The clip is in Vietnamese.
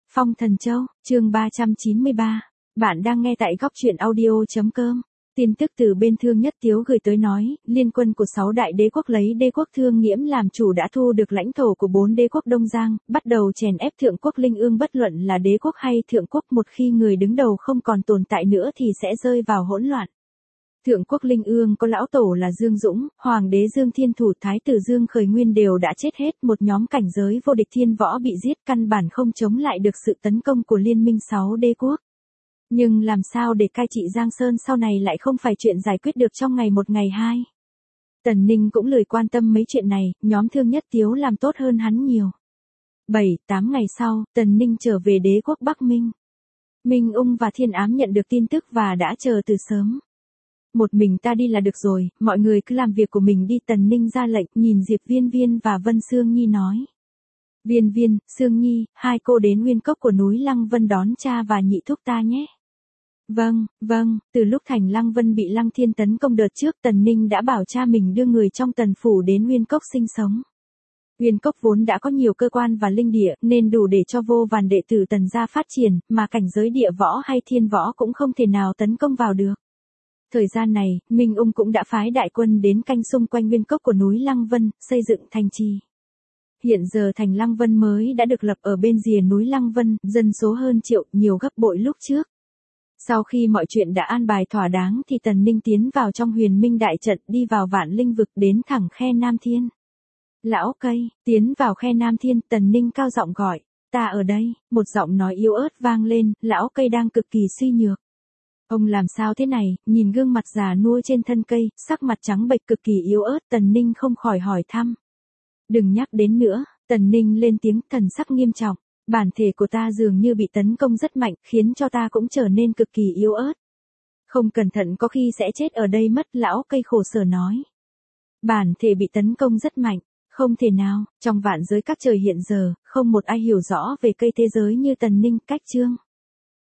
Phong Thần Châu, chương 393. Bạn đang nghe tại góc truyện audio.com. Tin tức từ bên Thương Nhất Tiếu gửi tới nói, liên quân của 6 đại đế quốc lấy đế quốc Thương Nghiễm làm chủ đã thu được lãnh thổ của 4 đế quốc Đông Giang, bắt đầu chèn ép thượng quốc Linh Ương, bất luận là đế quốc hay thượng quốc, một khi người đứng đầu không còn tồn tại nữa thì sẽ rơi vào hỗn loạn. Thượng quốc Linh Ương có lão tổ là Dương Dũng, hoàng đế Dương Thiên Thủ, thái tử Dương Khởi Nguyên đều đã chết hết, một nhóm cảnh giới vô địch thiên võ bị giết, căn bản không chống lại được sự tấn công của liên minh 6 đế quốc. Nhưng làm sao để cai trị Giang Sơn sau này lại không phải chuyện giải quyết được trong ngày một ngày hai. Tần Ninh cũng lười quan tâm mấy chuyện này, nhóm Thương Nhất Tiếu làm tốt hơn hắn nhiều. 7-8 ngày sau, Tần Ninh trở về đế quốc Bắc Minh. Minh Ung và Thiên Ám nhận được tin tức và đã chờ từ sớm. Một mình ta đi là được rồi, mọi người cứ làm việc của mình đi. Tần Ninh ra lệnh, nhìn Diệp Viên Viên và Vân Sương Nhi nói. Viên Viên, Sương Nhi, hai cô đến nguyên cốc của núi Lăng Vân đón cha và nhị thúc ta nhé. Vâng, từ lúc Thành Lăng Vân bị Lăng Thiên tấn công đợt trước, Tần Ninh đã bảo cha mình đưa người trong Tần Phủ đến nguyên cốc sinh sống. Nguyên cốc vốn đã có nhiều cơ quan và linh địa, nên đủ để cho vô vàn đệ tử Tần gia phát triển, mà cảnh giới địa võ hay thiên võ cũng không thể nào tấn công vào được. Thời gian này, Minh Ung cũng đã phái đại quân đến canh xung quanh nguyên cốc của núi Lăng Vân, xây dựng thành trì. Hiện giờ thành Lăng Vân mới đã được lập ở bên rìa núi Lăng Vân, dân số hơn triệu, nhiều gấp bội lúc trước. Sau khi mọi chuyện đã an bài thỏa đáng thì Tần Ninh tiến vào trong Huyền Minh đại trận, đi vào Vạn Linh vực, đến thẳng khe Nam Thiên. Lão cây, tiến vào khe Nam Thiên, Tần Ninh cao giọng gọi, ta ở đây. Một giọng nói yếu ớt vang lên, lão cây đang cực kỳ suy nhược. Ông làm sao thế này? Nhìn gương mặt già nua trên thân cây, sắc mặt trắng bệch cực kỳ yếu ớt, Tần Ninh không khỏi hỏi thăm. Đừng nhắc đến nữa. Tần Ninh lên tiếng, thần sắc nghiêm trọng. Bản thể của ta dường như bị tấn công rất mạnh, khiến cho ta cũng trở nên cực kỳ yếu ớt. Không cẩn thận có khi sẽ chết ở đây mất. Lão cây khổ sở nói. Bản thể bị tấn công rất mạnh. Không thể nào, trong vạn giới các trời hiện giờ, không một ai hiểu rõ về cây thế giới như Tần Ninh. Cách chương